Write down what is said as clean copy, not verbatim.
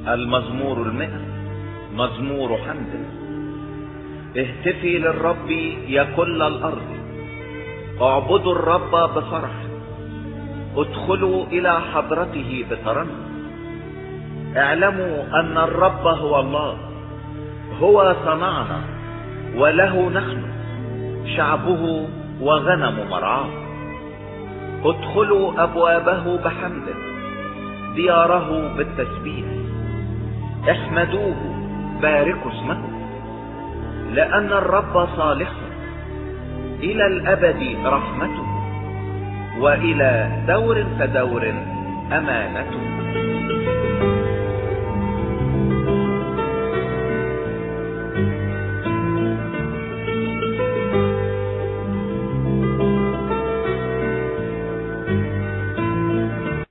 المزمور 100 مزمور حمد. اهتفي للرب يا كل الأرض، اعبدوا الرب بفرح، ادخلوا إلى حضرته بترنم. اعلموا أن الرب هو الله، هو صنعنا وله نحن شعبه وغنم مرعاه. ادخلوا أبوابه بحمد، دياره بالتسبيح. احمدوه، باركوا اسمه، لأن الرب صالح، إلى الأبد رحمته، وإلى دور فدور أمانته.